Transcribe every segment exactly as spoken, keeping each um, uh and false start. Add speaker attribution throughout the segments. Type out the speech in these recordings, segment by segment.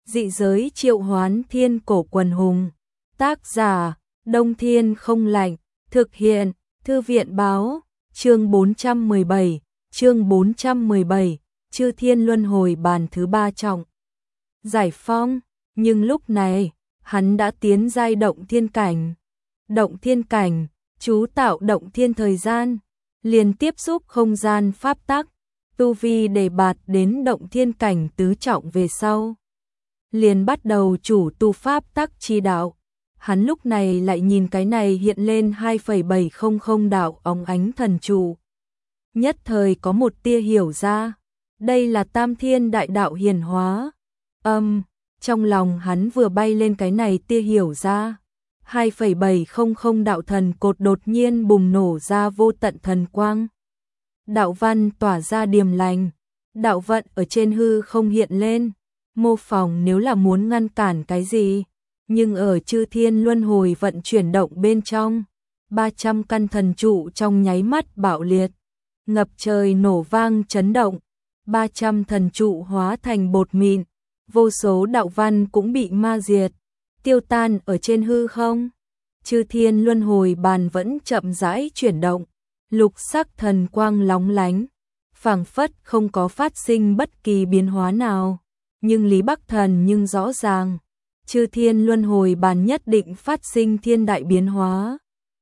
Speaker 1: Dị giới triệu hoán thiên cổ quần hùng. Tác giả, Đông Thiên không lạnh. Thực hiện, Thư viện báo. Chương bốn trăm mười bảy, chương bốn trăm mười bảy, Chư Thiên Luân Hồi Bàn thứ ba trọng. Giải phong, nhưng lúc này, hắn đã tiến giai động thiên cảnh. Động thiên cảnh, chú tạo động thiên thời gian, liền tiếp xúc không gian pháp tắc, tu vi để bạt đến động thiên cảnh tứ trọng về sau. Liền bắt đầu chủ tu pháp tắc chi đạo. Hắn lúc này lại nhìn cái này hiện lên hai phẩy bảy không không đạo óng ánh thần trụ. Nhất thời có một tia hiểu ra, đây là tam thiên đại đạo hiển hóa. Âm, um, trong lòng hắn vừa bay lên cái này tia hiểu ra. hai phẩy bảy không không đạo thần cột đột nhiên bùng nổ ra vô tận thần quang. Đạo văn tỏa ra điềm lành, đạo vận ở trên hư không hiện lên, mô phỏng nếu là muốn ngăn cản cái gì. Nhưng ở Chư Thiên Luân Hồi vận chuyển động bên trong, ba trăm căn thần trụ trong nháy mắt bạo liệt, ngập trời nổ vang chấn động, ba trăm thần trụ hóa thành bột mịn, vô số đạo văn cũng bị ma diệt, tiêu tan ở trên hư không. Chư Thiên Luân Hồi bàn vẫn chậm rãi chuyển động, lục sắc thần quang lóng lánh, phảng phất không có phát sinh bất kỳ biến hóa nào, nhưng Lý Bắc Thần nhưng rõ ràng. Chư Thiên Luân Hồi bàn nhất định phát sinh thiên đại biến hóa.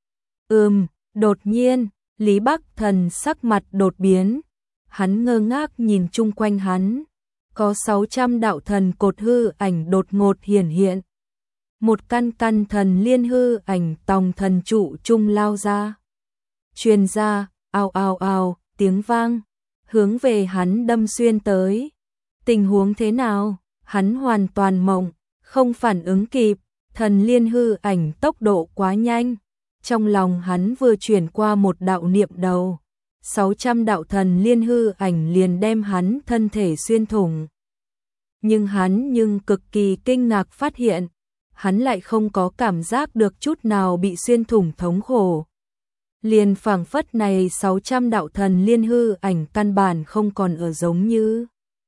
Speaker 1: Ừm, đột nhiên, Lý Bắc Thần sắc mặt đột biến. Hắn ngơ ngác nhìn chung quanh hắn. Có sáu trăm đạo thần cột hư ảnh đột ngột hiển hiện. Một căn căn thần liên hư ảnh tòng thần trụ trung lao ra. Truyền ra, ào ào ào, tiếng vang, hướng về hắn đâm xuyên tới. Tình huống thế nào? Hắn hoàn toàn mộng. Không phản ứng kịp, thần liên hư ảnh tốc độ quá nhanh. Trong lòng hắn vừa chuyển qua một đạo niệm đầu, sáu trăm đạo thần liên hư ảnh liền đem hắn thân thể xuyên thủng. Nhưng hắn nhưng cực kỳ kinh ngạc phát hiện, hắn lại không có cảm giác được chút nào bị xuyên thủng thống khổ. Liền phảng phất này sáu trăm đạo thần liên hư ảnh căn bản không còn ở giống như.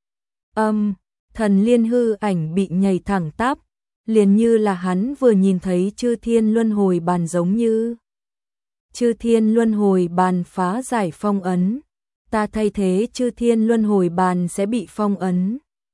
Speaker 1: Âm, um, thần liên hư ảnh bị nhảy thẳng tắp, liền như là hắn vừa nhìn thấy Chư Thiên Luân Hồi bàn giống như. Chư Thiên Luân Hồi bàn phá giải phong ấn, ta thay thế Chư Thiên Luân Hồi bàn sẽ bị phong ấn.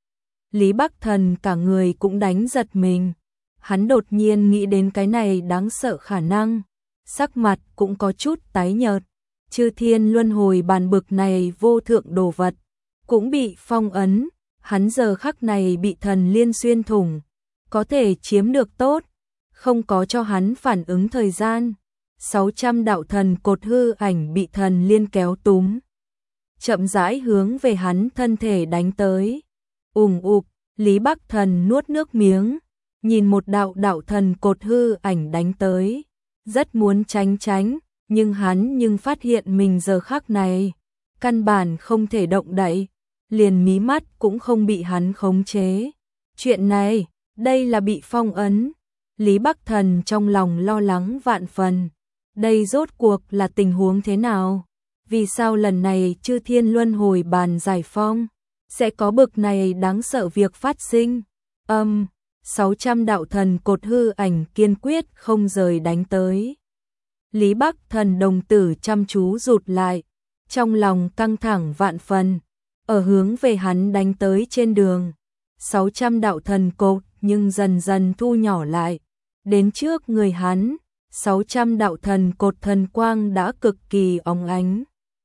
Speaker 1: Lý Bắc Thần cả người cũng đánh giật mình, hắn đột nhiên nghĩ đến cái này đáng sợ khả năng, sắc mặt cũng có chút tái nhợt. Chư Thiên Luân Hồi bàn bực này vô thượng đồ vật, cũng bị phong ấn. Hắn giờ khắc này bị thần liên xuyên thủng, có thể chiếm được tốt, không có cho hắn phản ứng thời gian. sáu trăm đạo thần cột hư ảnh bị thần liên kéo túm, chậm rãi hướng về hắn thân thể đánh tới. Ùng ục, Lý Bắc Thần nuốt nước miếng, nhìn một đạo đạo thần cột hư ảnh đánh tới, rất muốn tránh tránh, nhưng hắn nhưng phát hiện mình giờ khắc này căn bản không thể động đậy. Liền mí mắt cũng không bị hắn khống chế. Chuyện này, đây là bị phong ấn. Lý Bắc Thần trong lòng lo lắng vạn phần. Đây rốt cuộc là tình huống thế nào? Vì sao lần này Chư Thiên Luân Hồi bàn giải phong sẽ có bực này đáng sợ việc phát sinh? Âm, um, sáu trăm đạo thần cột hư ảnh kiên quyết không rời đánh tới. Lý Bắc Thần đồng tử chăm chú rụt lại, trong lòng căng thẳng vạn phần. Ở hướng về hắn đánh tới trên đường, sáu trăm đạo thần cột nhưng dần dần thu nhỏ lại. Đến trước người hắn, sáu trăm đạo thần cột thần quang đã cực kỳ óng ánh.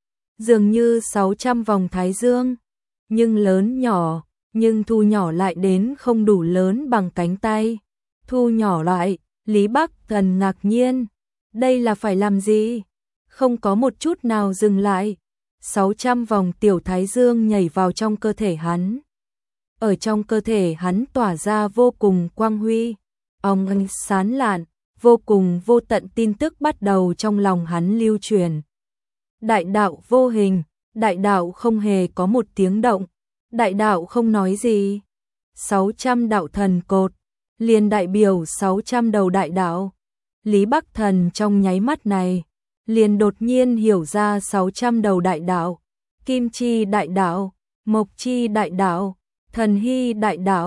Speaker 1: Dường như sáu trăm vòng thái dương, nhưng lớn nhỏ, nhưng thu nhỏ lại đến không đủ lớn bằng cánh tay. Thu nhỏ lại, Lý Bắc Thần ngạc nhiên, đây là phải làm gì? Không có một chút nào dừng lại. sáu trăm vòng tiểu thái dương nhảy vào trong cơ thể hắn. Ở trong cơ thể hắn tỏa ra vô cùng quang huy, óng ánh sáng lạn, vô cùng vô tận tin tức bắt đầu trong lòng hắn lưu truyền. Đại đạo vô hình, đại đạo không hề có một tiếng động, đại đạo không nói gì. sáu trăm đạo thần cột, liền đại biểu sáu trăm đầu đại đạo. Lý Bắc Thần trong nháy mắt này liền đột nhiên hiểu ra sáu trăm đầu đại đạo, Kim Chi đại đạo, Mộc Chi đại đạo, Thần Hy đại đạo,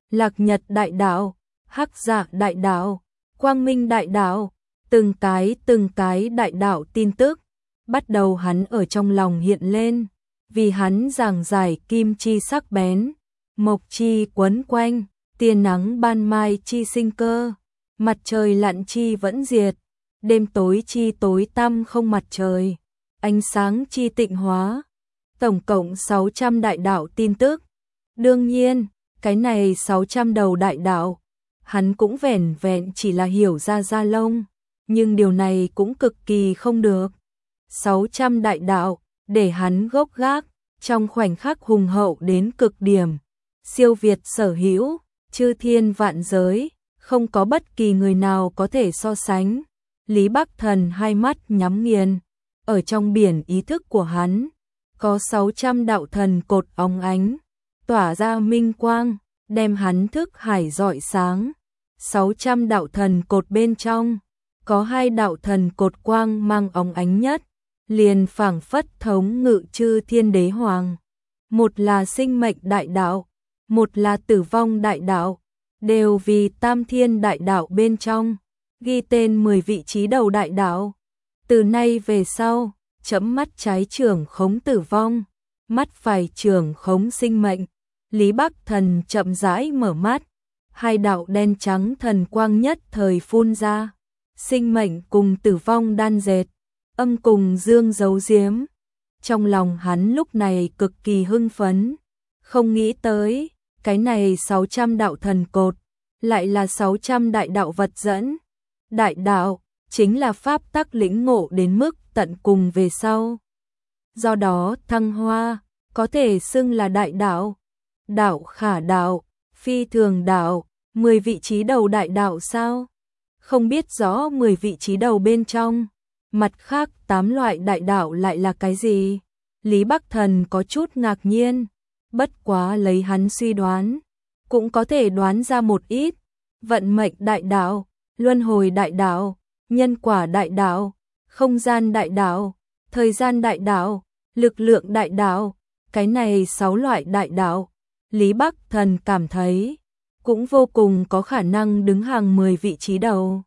Speaker 1: Lạc Nhật đại đạo, Hắc Dạ đại đạo, Quang Minh đại đạo, từng cái từng cái đại đạo tin tức, bắt đầu hắn ở trong lòng hiện lên, vì hắn giảng giải kim chi sắc bén, mộc chi quấn quanh, tia nắng ban mai chi sinh cơ, mặt trời lặn chi vẫn diệt, đêm tối chi tối tăm không mặt trời, ánh sáng chi tịnh hóa, tổng cộng sáu trăm đại đạo tin tức. Đương nhiên, cái này sáu trăm đầu đại đạo, hắn cũng vẻn vẹn chỉ là hiểu ra da lông, nhưng điều này cũng cực kỳ không được. sáu trăm đại đạo, để hắn gốc gác, trong khoảnh khắc hùng hậu đến cực điểm, siêu việt sở hữu, chư thiên vạn giới, không có bất kỳ người nào có thể so sánh. Lý Bắc Thần hai mắt nhắm nghiền, ở trong biển ý thức của hắn, có sáu trăm đạo thần cột óng ánh, tỏa ra minh quang, đem hắn thức hải rọi sáng. sáu trăm đạo thần cột bên trong, có hai đạo thần cột quang mang óng ánh nhất, liền phảng phất thống ngự chư thiên đế hoàng. Một là sinh mệnh đại đạo, một là tử vong đại đạo, đều vì tam thiên đại đạo bên trong, ghi tên mười vị trí đầu đại đạo. Từ nay về sau, chấm mắt trái trưởng khống tử vong, mắt phải trưởng khống sinh mệnh. Lý Bắc Thần chậm rãi mở mắt, hai đạo đen trắng thần quang nhất thời phun ra, sinh mệnh cùng tử vong đan dệt, âm cùng dương giấu giếm. Trong lòng hắn lúc này cực kỳ hưng phấn, không nghĩ tới, cái này sáu trăm đạo thần cột, lại là sáu trăm đại đạo vật dẫn. Đại đạo, chính là pháp tắc lĩnh ngộ đến mức tận cùng về sau. Do đó thăng hoa, có thể xưng là đại đạo. Đạo khả đạo, phi thường đạo, mười vị trí đầu đại đạo sao? Không biết rõ mười vị trí đầu bên trong, mặt khác tám loại đại đạo lại là cái gì? Lý Bắc Thần có chút ngạc nhiên, bất quá lấy hắn suy đoán, cũng có thể đoán ra một ít. Vận mệnh đại đạo, luân hồi đại đạo, nhân quả đại đạo, không gian đại đạo, thời gian đại đạo, lực lượng đại đạo, cái này sáu loại đại đạo, Lý Bắc Thần cảm thấy cũng vô cùng có khả năng đứng hàng mười vị trí đầu.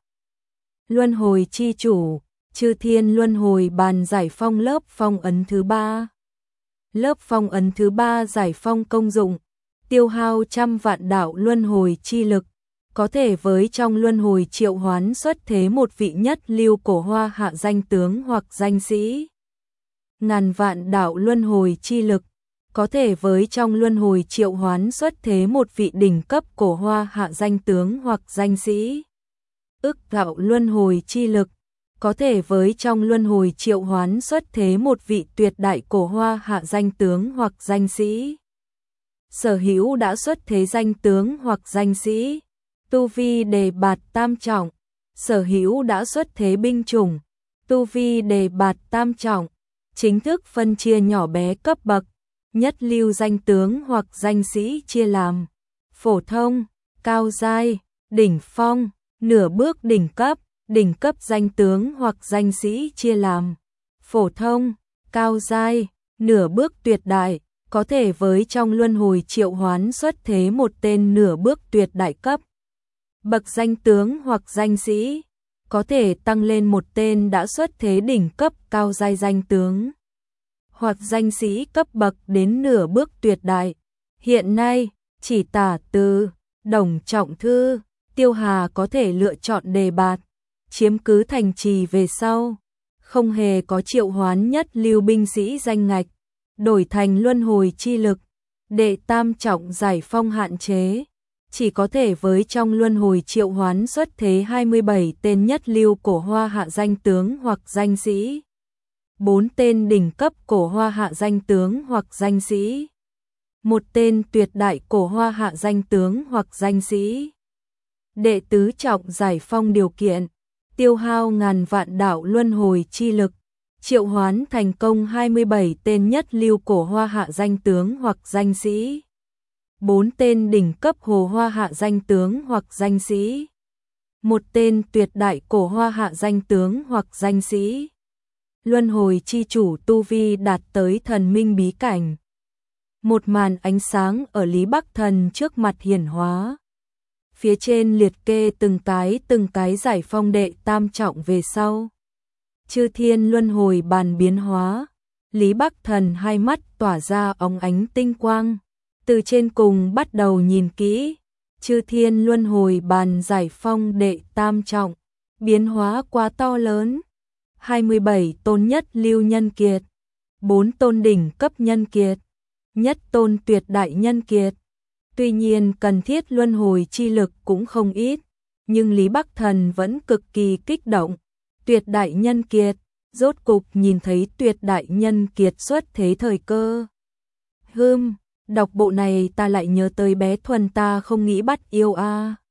Speaker 1: Luân hồi chi chủ, chư thiên luân hồi bàn giải phong lớp phong ấn thứ ba. Lớp phong ấn thứ ba giải phong công dụng, tiêu hao trăm vạn đạo luân hồi chi lực, có thể với trong luân hồi triệu hoán xuất thế một vị nhất lưu cổ hoa hạ danh tướng hoặc danh sĩ. Ngàn vạn đạo luân hồi chi lực, có thể với trong luân hồi triệu hoán xuất thế một vị đỉnh cấp cổ hoa hạ danh tướng hoặc danh sĩ. Ức đạo luân hồi chi lực, có thể với trong luân hồi triệu hoán xuất thế một vị tuyệt đại cổ hoa hạ danh tướng hoặc danh sĩ. Sở hữu đã xuất thế danh tướng hoặc danh sĩ, tu vi đề bạt tam trọng. Sở hữu đã xuất thế binh chủng, tu vi đề bạt tam trọng, chính thức phân chia nhỏ bé cấp bậc. Nhất lưu danh tướng hoặc danh sĩ chia làm phổ thông, cao giai, đỉnh phong, nửa bước đỉnh cấp. Đỉnh cấp danh tướng hoặc danh sĩ chia làm phổ thông, cao giai, nửa bước tuyệt đại, có thể với trong luân hồi triệu hoán xuất thế một tên nửa bước tuyệt đại cấp. Bậc danh tướng hoặc danh sĩ, có thể tăng lên một tên đã xuất thế đỉnh cấp cao giai danh tướng hoặc danh sĩ cấp bậc đến nửa bước tuyệt đại. Hiện nay, chỉ Tả Từ, Đồng Trọng Thư, Tiêu Hà có thể lựa chọn đề bạt, chiếm cứ thành trì về sau, không hề có triệu hoán nhất lưu binh sĩ danh ngạch, đổi thành luân hồi chi lực, đệ tam trọng giải phong hạn chế, chỉ có thể với trong luân hồi triệu hoán xuất thế hai mươi bảy tên nhất lưu cổ hoa hạ danh tướng hoặc danh sĩ, bốn tên đỉnh cấp cổ hoa hạ danh tướng hoặc danh sĩ, một tên tuyệt đại cổ hoa hạ danh tướng hoặc danh sĩ. Đệ tứ trọng giải phong điều kiện, tiêu hao ngàn vạn đạo luân hồi chi lực, triệu hoán thành công hai mươi bảy tên nhất lưu cổ hoa hạ danh tướng hoặc danh sĩ, bốn tên đỉnh cấp hồ hoa hạ danh tướng hoặc danh sĩ, một tên tuyệt đại cổ hoa hạ danh tướng hoặc danh sĩ. Luân hồi chi chủ tu vi đạt tới thần minh bí cảnh. Một màn ánh sáng ở Lý Bắc Thần trước mặt hiển hóa. Phía trên liệt kê từng cái từng cái giải phong đệ tam trọng về sau. Chư thiên luân hồi bàn biến hóa. Lý Bắc Thần hai mắt tỏa ra óng ánh tinh quang. Từ trên cùng bắt đầu nhìn kỹ. Chư thiên luân hồi bàn giải phong đệ tam trọng. Biến hóa quá to lớn. hai mươi bảy tôn nhất lưu nhân kiệt. bốn tôn đỉnh cấp nhân kiệt. Nhất tôn tuyệt đại nhân kiệt. Tuy nhiên cần thiết luân hồi chi lực cũng không ít. Nhưng Lý Bắc Thần vẫn cực kỳ kích động. Tuyệt đại nhân kiệt. Rốt cục nhìn thấy tuyệt đại nhân kiệt xuất thế thời cơ. Hừm, đọc bộ này ta lại nhớ tới bé Thuần ta không nghĩ bắt yêu a.